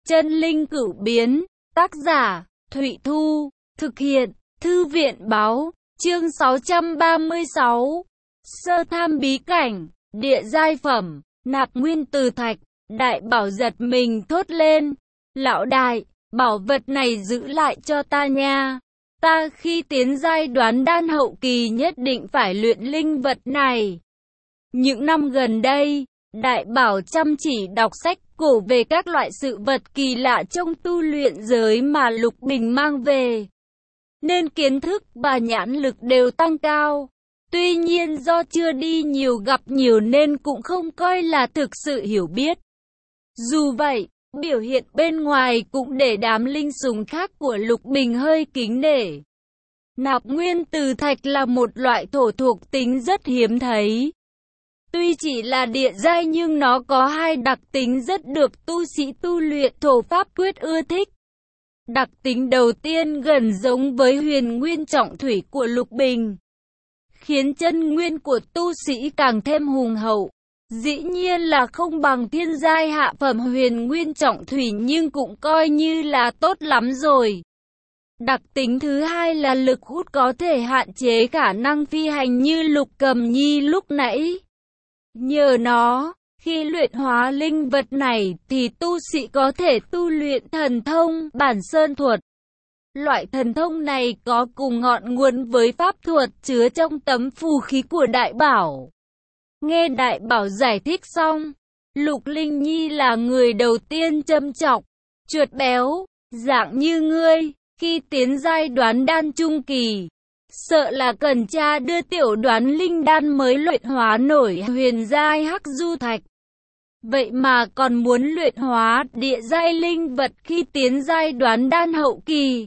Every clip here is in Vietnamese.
Chân linh cửu biến, tác giả, Thụy Thu, thực hiện, Thư viện báo, chương 636. Sơ tham bí cảnh, địa giai phẩm, nạp nguyên từ thạch. Đại bảo giật mình thốt lên, lão đại, bảo vật này giữ lại cho ta nha. Ta khi tiến giai đoán đan hậu kỳ nhất định phải luyện linh vật này. Những năm gần đây, đại bảo chăm chỉ đọc sách cổ về các loại sự vật kỳ lạ trong tu luyện giới mà Lục Bình mang về, nên kiến thức và nhãn lực đều tăng cao. Tuy nhiên do chưa đi nhiều gặp nhiều nên cũng không coi là thực sự hiểu biết. Dù vậy, biểu hiện bên ngoài cũng để đám linh sủng khác của Lục Bình hơi kính nể. Nạp nguyên từ thạch là một loại thổ thuộc tính rất hiếm thấy. Tuy chỉ là địa giai nhưng nó có hai đặc tính rất được tu sĩ tu luyện thổ pháp quyết ưa thích. Đặc tính đầu tiên gần giống với huyền nguyên trọng thủy của Lục Bình, khiến chân nguyên của tu sĩ càng thêm hùng hậu. Dĩ nhiên là không bằng thiên giai hạ phẩm huyền nguyên trọng thủy nhưng cũng coi như là tốt lắm rồi. Đặc tính thứ hai là lực hút có thể hạn chế khả năng phi hành như Lục Cầm Nhi lúc nãy. Nhờ nó, khi luyện hóa linh vật này thì tu sĩ có thể tu luyện thần thông Bản Sơn thuật. Loại thần thông này có cùng ngọn nguồn với pháp thuật chứa trong tấm phù khí của đại bảo. Nghe đại bảo giải thích xong, Lục Linh Nhi là người đầu tiên châm chọc, chuột béo, dạng như ngươi, khi tiến giai đoán đan trung kỳ, sợ là cần cha đưa tiểu đoán linh đan mới luyện hóa nổi huyền giai hắc du thạch. Vậy mà còn muốn luyện hóa địa giai linh vật khi tiến giai đoán đan hậu kỳ.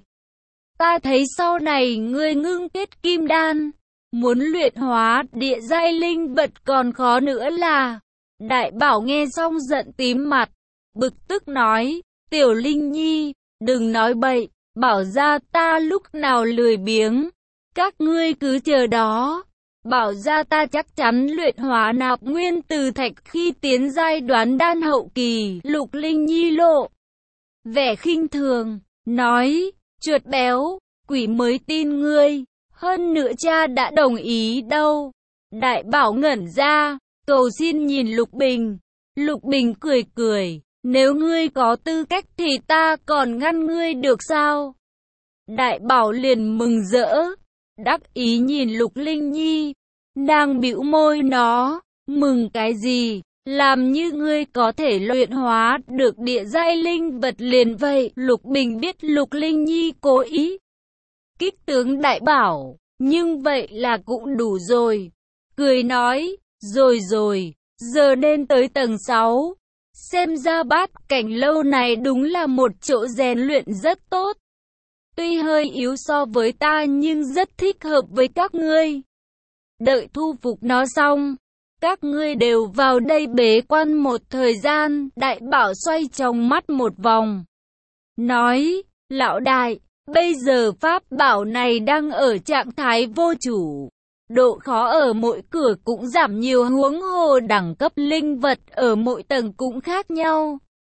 Ta thấy sau này ngươi ngưng kết kim đan, muốn luyện hóa địa giai linh vật còn khó nữa là. Đại bảo nghe xong giận tím mặt, bực tức nói, tiểu Linh Nhi, đừng nói bậy, bảo ra ta lúc nào lười biếng. Các ngươi cứ chờ đó, bảo ra ta chắc chắn luyện hóa nạp nguyên từ thạch khi tiến giai đoán đan hậu kỳ. Lục Linh Nhi lộ vẻ khinh thường, nói, chuột béo, quỷ mới tin ngươi, hơn nữa cha đã đồng ý đâu. Đại bảo ngẩn ra, cầu xin nhìn Lục Bình. Lục Bình cười cười, nếu ngươi có tư cách thì ta còn ngăn ngươi được sao? Đại bảo liền mừng rỡ, đắc ý nhìn Lục Linh Nhi, nàng bĩu môi nó, mừng cái gì, làm như ngươi có thể luyện hóa được địa giai linh vật liền vậy. Lục Bình biết Lục Linh Nhi cố ý kích tướng đại bảo, nhưng vậy là cũng đủ rồi. Cười nói, rồi, giờ nên tới tầng 6. Xem ra bát cảnh lâu này đúng là một chỗ rèn luyện rất tốt. Tuy hơi yếu so với ta nhưng rất thích hợp với các ngươi. Đợi thu phục nó xong, các ngươi đều vào đây bế quan một thời gian. Đại bảo xoay trong mắt một vòng, nói, lão đại, bây giờ pháp bảo này đang ở trạng thái vô chủ. Độ khó ở mỗi cửa cũng giảm nhiều, huống hồ đẳng cấp linh vật ở mỗi tầng cũng khác nhau.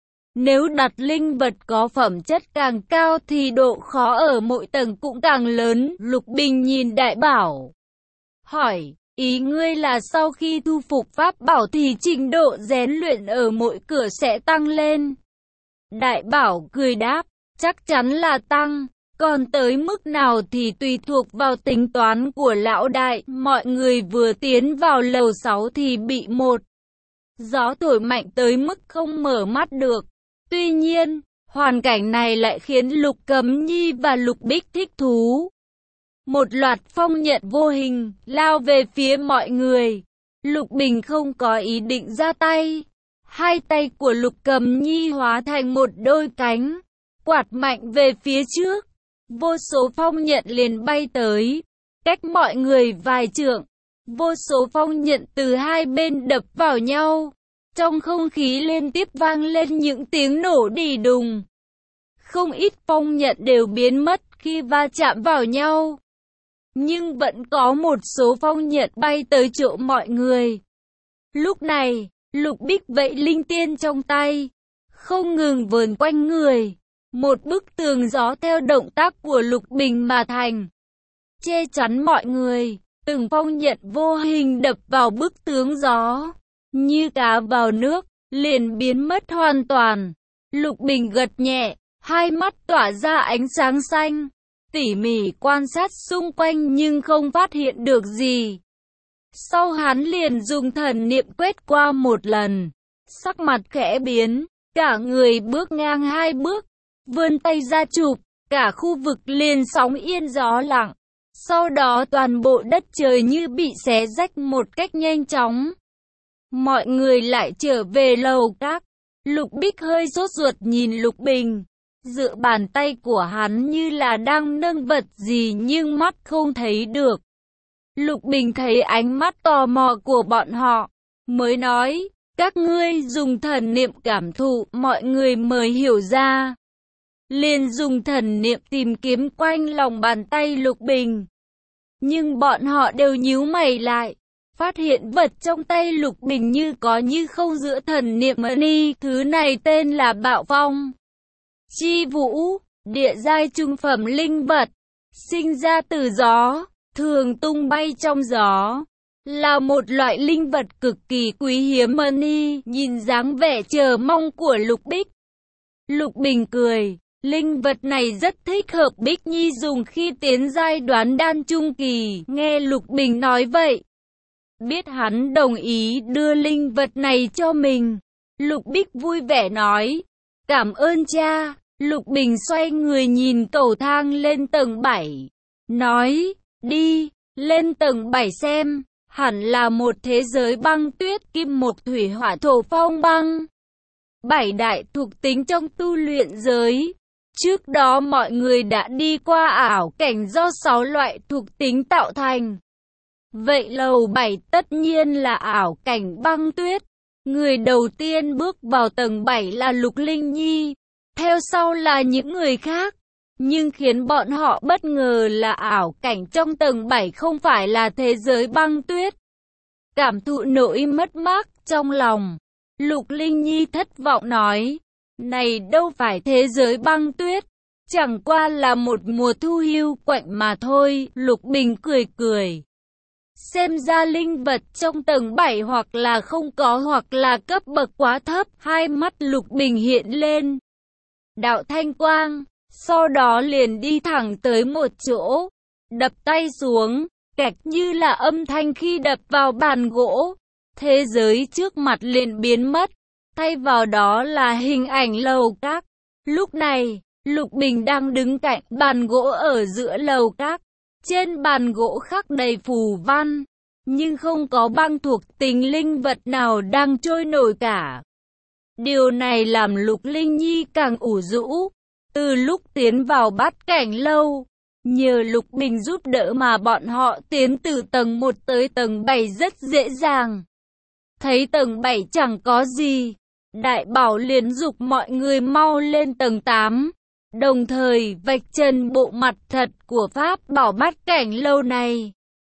Nếu đặt linh vật có phẩm chất càng cao thì độ khó ở mỗi tầng cũng càng lớn. Lục Bình nhìn đại bảo, hỏi, ý ngươi là sau khi thu phục pháp bảo thì trình độ rèn luyện ở mỗi cửa sẽ tăng lên? Đại bảo cười đáp, chắc chắn là tăng. Còn tới mức nào thì tùy thuộc vào tính toán của lão đại. Mọi người vừa tiến vào lầu 6 thì bị một gió thổi mạnh tới mức không mở mắt được. Tuy nhiên, hoàn cảnh này lại khiến Lục Cấm Nhi và Lục Bích thích thú. Một loạt phong nhận vô hình lao về phía mọi người. Lục Bình không có ý định ra tay. Hai tay của Lục Cấm Nhi hóa thành một đôi cánh, quạt mạnh về phía trước. Vô số phong nhận liền bay tới, cách mọi người vài trượng. Vô số phong nhận từ hai bên đập vào nhau. Trong không khí liên tiếp vang lên những tiếng nổ đì đùng. Không ít phong nhận đều biến mất khi va chạm vào nhau. Nhưng vẫn có một số phong nhận bay tới chỗ mọi người. Lúc này, Lục Bích vẫy linh tiên trong tay, không ngừng vờn quanh người. Một bức tường gió theo động tác của Lục Bình mà thành, che chắn mọi người. Từng phong nhận vô hình đập vào bức tường gió, như cá vào nước, liền biến mất hoàn toàn. Lục Bình gật nhẹ, hai mắt tỏa ra ánh sáng xanh, tỉ mỉ quan sát xung quanh nhưng không phát hiện được gì. Sau hắn liền dùng thần niệm quét qua một lần, sắc mặt khẽ biến, cả người bước ngang hai bước, vươn tay ra chụp, cả khu vực liền sóng yên gió lặng. Sau đó toàn bộ đất trời như bị xé rách một cách nhanh chóng. Mọi người lại trở về lầu các. Lục Bích hơi sốt ruột nhìn Lục Bình. Dựa bàn tay của hắn như là đang nâng vật gì nhưng mắt không thấy được. Lục Bình thấy ánh mắt tò mò của bọn họ, mới nói, các ngươi dùng thần niệm cảm thụ, mọi người mới hiểu ra. Liền dùng thần niệm tìm kiếm quanh lòng bàn tay Lục Bình. Nhưng bọn họ đều nhíu mày lại, phát hiện vật trong tay Lục Bình như có như không giữa thần niệm ni. Thứ này tên là Bạo Phong Chi Vũ, địa giai trung phẩm linh vật, sinh ra từ gió, thường tung bay trong gió. Là một loại linh vật cực kỳ quý hiếm ni. Nhìn dáng vẻ chờ mong của Lục Bích, Lục Bình cười. Linh vật này rất thích hợp Bích Nhi dùng khi tiến giai đoán đan trung kỳ. Nghe Lục Bình nói vậy, biết hắn đồng ý đưa linh vật này cho mình, Lục Bích vui vẻ nói, cảm ơn cha. Lục Bình xoay người nhìn cầu thang lên tầng 7, nói, đi, lên tầng 7 xem, hẳn là một thế giới băng tuyết kim mộc thủy hỏa thổ phong băng. 7 đại thuộc tính trong tu luyện giới. Trước đó mọi người đã đi qua ảo cảnh do 6 loại thuộc tính tạo thành. Vậy lầu 7 tất nhiên là ảo cảnh băng tuyết. Người đầu tiên bước vào tầng 7 là Lục Linh Nhi, theo sau là những người khác. Nhưng khiến bọn họ bất ngờ là ảo cảnh trong tầng 7 không phải là thế giới băng tuyết. Cảm thụ nỗi mất mát trong lòng, Lục Linh Nhi thất vọng nói, này đâu phải thế giới băng tuyết, chẳng qua là một mùa thu hiu quạnh mà thôi. Lục Bình cười cười. Xem ra linh vật trong tầng 7 hoặc là không có hoặc là cấp bậc quá thấp. Hai mắt Lục Bình hiện lên đạo thanh quang, sau đó liền đi thẳng tới một chỗ, đập tay xuống, kẹt như là âm thanh khi đập vào bàn gỗ. Thế giới trước mặt liền biến mất, thay vào đó là hình ảnh lầu các. Lúc này, Lục Bình đang đứng cạnh bàn gỗ ở giữa lầu các. Trên bàn gỗ khắc đầy phù văn, nhưng không có băng thuộc tính linh vật nào đang trôi nổi cả. Điều này làm Lục Linh Nhi càng ủ rũ. Từ lúc tiến vào bát cảnh lâu, nhờ Lục Bình giúp đỡ mà bọn họ tiến từ tầng 1 tới tầng 7 rất dễ dàng. Thấy tầng 7 chẳng có gì, Đại Bảo liền giục mọi người mau lên tầng 8. Đồng thời vạch trần bộ mặt thật của pháp bảo bát cảnh lâu này.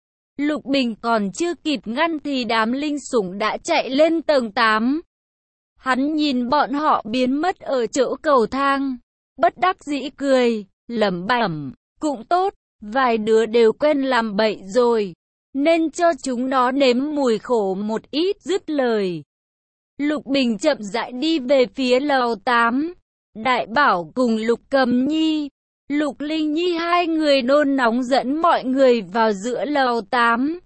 Lục Bình còn chưa kịp ngăn thì đám linh sủng đã chạy lên tầng 8. Hắn nhìn bọn họ biến mất ở chỗ cầu thang, bất đắc dĩ cười, lẩm bẩm, cũng tốt, vài đứa đều quen làm bậy rồi, nên cho chúng nó nếm mùi khổ một ít. Dứt lời, Lục Bình chậm rãi đi về phía lầu 8. Đại Bảo cùng Lục Cầm Nhi, Lục Linh Nhi hai người nôn nóng dẫn mọi người vào giữa lầu 8.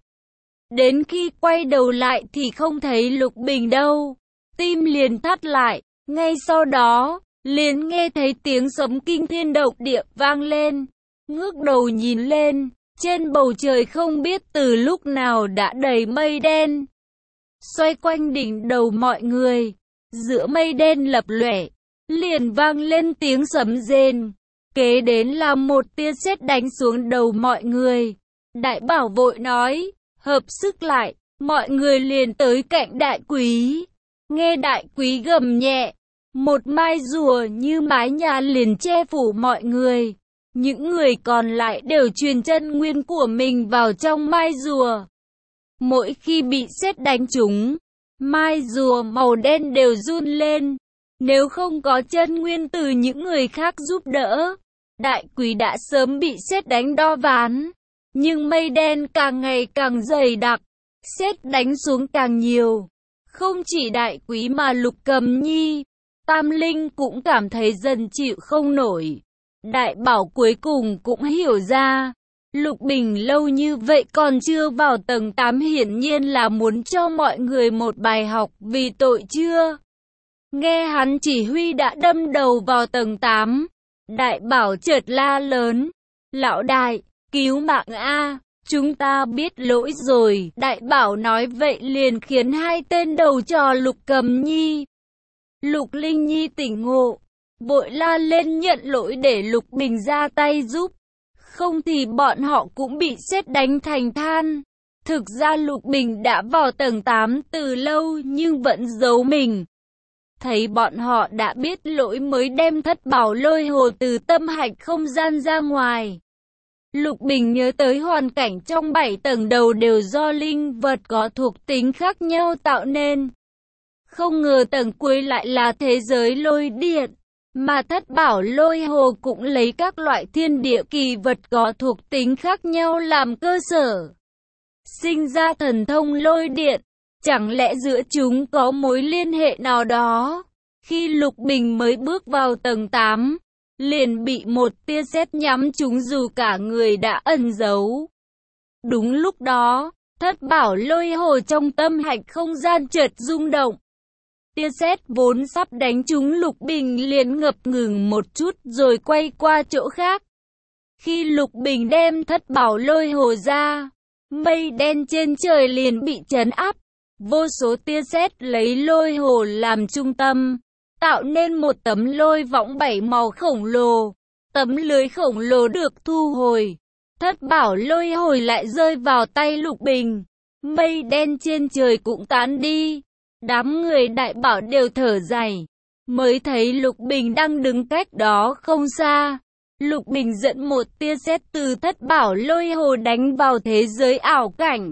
Đến khi quay đầu lại thì không thấy Lục Bình đâu, tim liền thắt lại. Ngay sau đó, liền nghe thấy tiếng sấm kinh thiên động địa vang lên. Ngước đầu nhìn lên, trên bầu trời không biết từ lúc nào đã đầy mây đen, xoay quanh đỉnh đầu mọi người. Giữa mây đen lập lòe, liền vang lên tiếng sấm rền, kế đến là một tia sét đánh xuống đầu mọi người. Đại Bảo vội nói, hợp sức lại, mọi người liền tới cạnh Đại Quý. Nghe Đại Quý gầm nhẹ, một mai rùa như mái nhà liền che phủ mọi người. Những người còn lại đều truyền chân nguyên của mình vào trong mai rùa. Mỗi khi bị sét đánh trúng, mai rùa màu đen đều run lên, Nếu không có chân nguyên từ những người khác giúp đỡ, đại quý đã sớm bị sét đánh đo ván. Nhưng mây đen càng ngày càng dày đặc, sét đánh xuống càng nhiều. Không chỉ đại quý mà Lục Cầm Nhi, Tam Linh cũng cảm thấy dần chịu không nổi. Đại Bảo cuối cùng cũng hiểu ra, Lục Bình lâu như vậy còn chưa vào tầng 8 hiển nhiên là muốn cho mọi người một bài học vì tội chưa. Nghe hắn chỉ huy đã đâm đầu vào tầng 8, Đại Bảo chợt la lớn, lão đại, cứu mạng a, chúng ta biết lỗi rồi. Đại Bảo nói vậy liền khiến hai tên đầu trò Lục Cầm Nhi, Lục Linh Nhi tỉnh ngộ, vội la lên nhận lỗi để Lục Bình ra tay giúp. Không thì bọn họ cũng bị sét đánh thành than. Thực ra Lục Bình đã vào tầng 8 từ lâu nhưng vẫn giấu mình. Thấy bọn họ đã biết lỗi mới đem Thất Bảo Lôi Hồ từ tâm hạch không gian ra ngoài. Lục Bình nhớ tới hoàn cảnh trong 7 tầng đầu đều do linh vật có thuộc tính khác nhau tạo nên. Không ngờ tầng cuối lại là thế giới lôi điện, mà Thất Bảo Lôi Hồ cũng lấy các loại thiên địa kỳ vật có thuộc tính khác nhau làm cơ sở, sinh ra thần thông lôi điện. Chẳng lẽ giữa chúng có mối liên hệ nào đó? Khi Lục Bình mới bước vào tầng 8, liền bị một tia sét nhắm trúng dù cả người đã ẩn giấu. Đúng lúc đó, Thất Bảo Lôi Hồ trong tâm hạch không gian chợt rung động. Tia sét vốn sắp đánh trúng Lục Bình liền ngập ngừng một chút rồi quay qua chỗ khác. Khi Lục Bình đem Thất Bảo Lôi Hồ ra, mây đen trên trời liền bị trấn áp. Vô số tia sét lấy lôi hồ làm trung tâm, tạo nên một tấm lôi võng 7 màu khổng lồ. Tấm lưới khổng lồ được thu hồi, Thất Bảo Lôi Hồ lại rơi vào tay Lục Bình. Mây đen trên trời cũng tán đi. Đám người Đại Bảo đều thở dài, mới thấy Lục Bình đang đứng cách đó không xa. Lục Bình dẫn một tia sét từ Thất Bảo Lôi Hồ đánh vào thế giới ảo cảnh.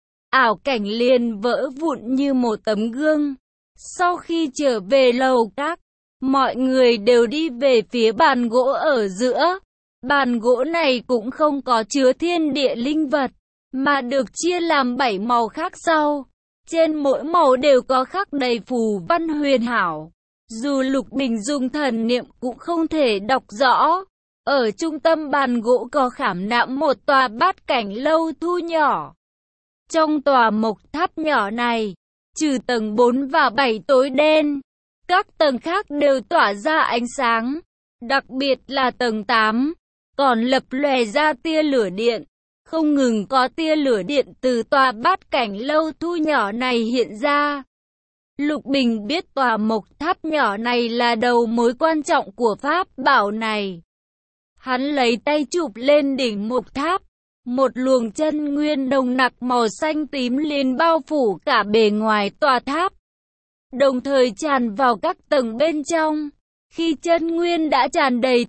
Ảo cảnh liền vỡ vụn như một tấm gương. Sau khi trở về lầu các, mọi người đều đi về phía bàn gỗ ở giữa. Bàn gỗ này cũng không có chứa thiên địa linh vật, mà được chia làm 7 màu khác nhau. Trên mỗi màu đều có khắc đầy phù văn huyền ảo. Dù Lục Bình dùng thần niệm cũng không thể đọc rõ. Ở trung tâm bàn gỗ có khảm nạm một tòa bát cảnh lâu thu nhỏ. Trong tòa mộc tháp nhỏ này, trừ tầng 4 và 7 tối đen, các tầng khác đều tỏa ra ánh sáng. Đặc biệt là tầng 8, còn lập lòe ra tia lửa điện. Không ngừng có tia lửa điện từ tòa bát cảnh lâu thu nhỏ này hiện ra. Lục Bình biết tòa mộc tháp nhỏ này là đầu mối quan trọng của pháp bảo này. Hắn lấy tay chụp lên đỉnh mộc tháp. Một luồng chân nguyên nồng nặc màu xanh tím liền bao phủ cả bề ngoài tòa tháp, đồng thời tràn vào các tầng bên trong. Khi chân nguyên đã tràn đầy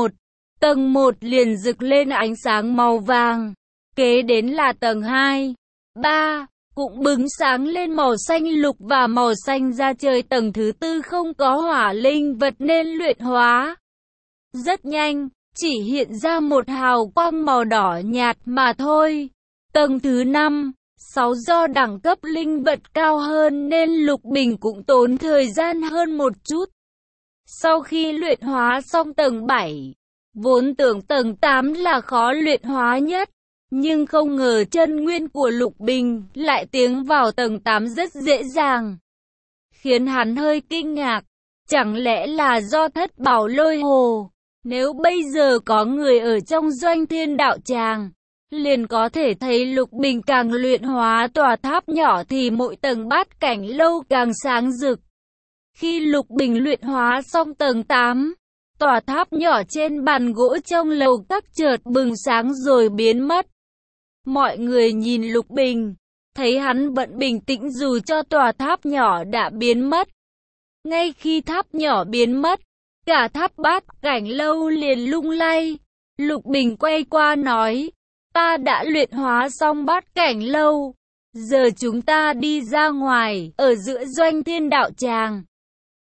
tầng 1 liền rực lên ánh sáng màu vàng. Kế đến là tầng 2, 3, cũng bừng sáng lên màu xanh lục và màu xanh da trời. Tầng thứ 4 không có hỏa linh vật nên luyện hóa rất nhanh, chỉ hiện ra một hào quang màu đỏ nhạt mà thôi. Tầng thứ 5, 6 do đẳng cấp linh vật cao hơn nên Lục Bình cũng tốn thời gian hơn một chút. Sau khi luyện hóa xong tầng 7, vốn tưởng tầng 8 là khó luyện hóa nhất, nhưng không ngờ chân nguyên của Lục Bình lại tiến vào tầng 8 rất dễ dàng, khiến hắn hơi kinh ngạc. Chẳng lẽ là do Thất Bảo Lôi Hồ? Nếu bây giờ có người ở trong Doanh Thiên Đạo Tràng, liền có thể thấy Lục Bình càng luyện hóa tòa tháp nhỏ thì mỗi tầng bát cảnh lâu càng sáng rực. Khi Lục Bình luyện hóa xong tầng 8, tòa tháp nhỏ trên bàn gỗ trong lầu các chợt bừng sáng rồi biến mất. Mọi người nhìn Lục Bình, thấy hắn vẫn bình tĩnh dù cho tòa tháp nhỏ đã biến mất. Ngay khi tháp nhỏ biến mất, cả tháp bát cảnh lâu liền lung lay. Lục Bình quay qua nói, ta đã luyện hóa xong bát cảnh lâu. Giờ chúng ta đi ra ngoài, ở giữa Doanh Thiên Đạo Tràng.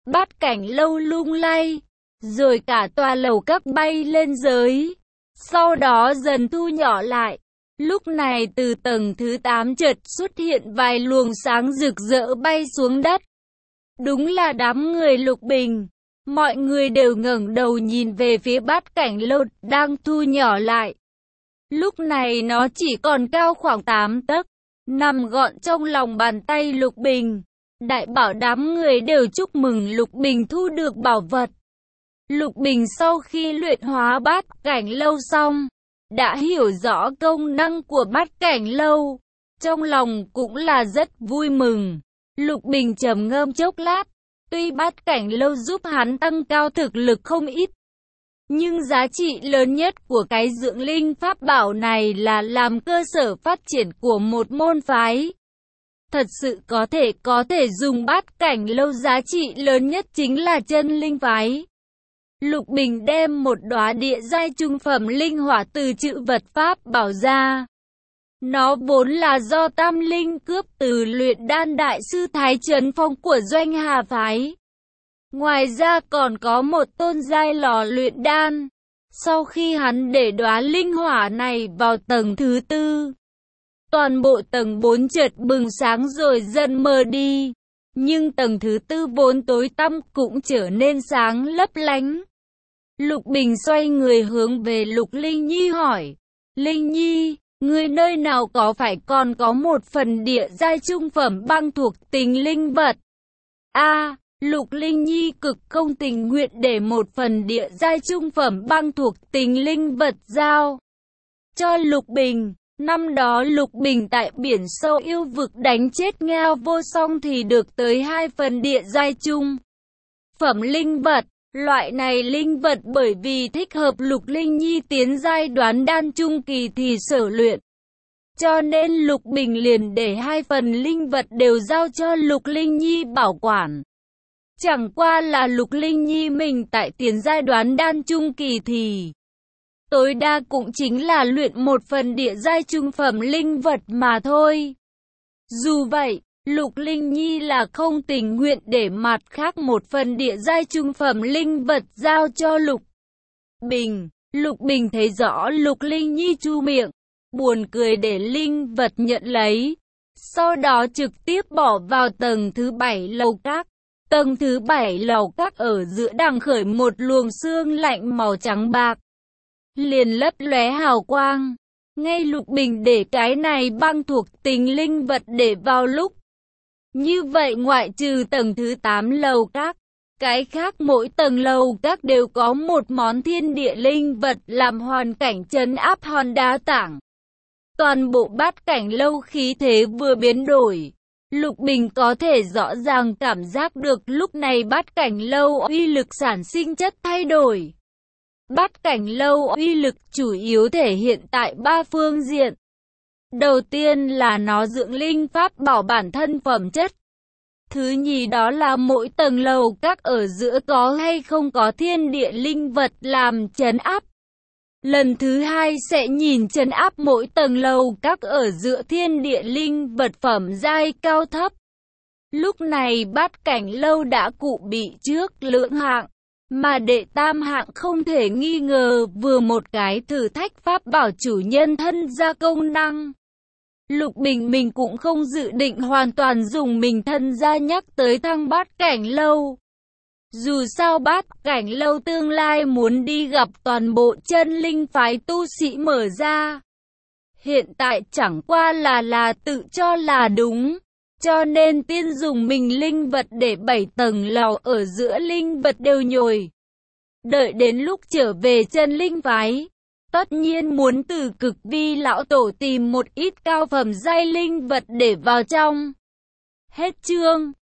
Bát cảnh lâu lung lay, rồi cả tòa lầu các bay lên giới, sau đó dần thu nhỏ lại. Lúc này từ tầng thứ 8 chợt xuất hiện vài luồng sáng rực rỡ bay xuống đất. Đúng là đám người Lục Bình. Mọi người đều ngẩng đầu nhìn về phía bát cảnh lâu đang thu nhỏ lại. Lúc này nó chỉ còn cao khoảng 8 tấc, nằm gọn trong lòng bàn tay Lục Bình. Đại bảo đám người đều chúc mừng Lục Bình thu được bảo vật. Lục Bình sau khi luyện hóa bát cảnh lâu xong, đã hiểu rõ công năng của bát cảnh lâu. Trong lòng cũng là rất vui mừng. Lục Bình trầm ngâm chốc lát. Tuy bát cảnh lâu giúp hắn tăng cao thực lực không ít, nhưng giá trị lớn nhất của cái dưỡng linh pháp bảo này là làm cơ sở phát triển của một môn phái. Thật sự có thể dùng bát cảnh lâu, giá trị lớn nhất chính là chân linh phái. Lục Bình đem một đóa địa giai trung phẩm linh hỏa từ trữ vật pháp bảo ra. Nó vốn là do Tam Linh cướp từ luyện đan đại sư Thái Trấn Phong của Doanh Hà phái. Ngoài ra còn có một tôn giai lò luyện đan. Sau khi hắn để đóa linh hỏa này vào tầng thứ 4, toàn bộ tầng 4 chợt bừng sáng rồi dần mờ đi. Nhưng tầng thứ 4 vốn tối tăm cũng trở nên sáng lấp lánh. Lục Bình xoay người hướng về Lục Linh Nhi hỏi. Linh Nhi, người nơi nào có phải còn có một phần địa giai trung phẩm băng thuộc tính linh vật? Lục Linh Nhi cực không tình nguyện để một phần địa giai trung phẩm băng thuộc tính linh vật giao cho Lục Bình. Năm đó Lục Bình tại biển sâu yêu vực đánh chết Ngao Vô Song thì được tới 2 phần địa giai trung phẩm linh vật. Loại này linh vật bởi vì thích hợp Lục Linh Nhi tiến giai đoán đan trung kỳ thì sở luyện, cho nên Lục Bình liền để 2 phần linh vật đều giao cho Lục Linh Nhi bảo quản. Chẳng qua là Lục Linh Nhi mình tại tiến giai đoán đan trung kỳ thì tối đa cũng chính là luyện một phần địa giai trung phẩm linh vật mà thôi. Dù vậy, Lục Linh Nhi là không tình nguyện để mặt khác một phần địa giai trung phẩm linh vật giao cho Lục Bình. Lục Bình thấy rõ Lục Linh Nhi chu miệng, buồn cười để linh vật nhận lấy. Sau đó trực tiếp bỏ vào tầng thứ 7 lầu các. Tầng thứ 7 lầu các ở giữa đang khởi một luồng sương lạnh màu trắng bạc, liền lấp lóe hào quang. Ngay Lục Bình để cái này băng thuộc tính linh vật để vào lúc như vậy, ngoại trừ tầng thứ 8 lầu các, cái khác mỗi tầng lầu các đều có một món thiên địa linh vật làm hoàn cảnh trấn áp hòn đá tảng. Toàn bộ bát cảnh lâu khí thế vừa biến đổi. Lục Bình có thể rõ ràng cảm giác được lúc này bát cảnh lâu uy lực sản sinh chất thay đổi. Bát cảnh lâu uy lực chủ yếu thể hiện tại 3 phương diện. Đầu tiên là nó dưỡng linh pháp bảo bản thân phẩm chất. Thứ nhì đó là mỗi tầng lầu các ở giữa có hay không có thiên địa linh vật làm trấn áp. Lần thứ hai sẽ nhìn trấn áp mỗi tầng lầu các ở giữa thiên địa linh vật phẩm giai cao thấp. Lúc này bát cảnh lâu đã cụ bị trước lưỡng hạng, mà đệ tam hạng không thể nghi ngờ vừa một cái thử thách pháp bảo chủ nhân thân gia công năng. Lục Bình mình cũng không dự định hoàn toàn dùng mình thân gia nhắc tới thăng bát cảnh lâu. Dù sao bát cảnh lâu tương lai muốn đi gặp toàn bộ chân linh phái tu sĩ mở ra. Hiện tại chẳng qua là tự cho là đúng. Cho nên tiên dùng mình linh vật để 7 tầng lầu ở giữa linh vật đều nhồi. Đợi đến lúc trở về chân linh phái, tất nhiên muốn từ cực vi lão tổ tìm một ít cao phẩm giai linh vật để vào trong. Hết chương.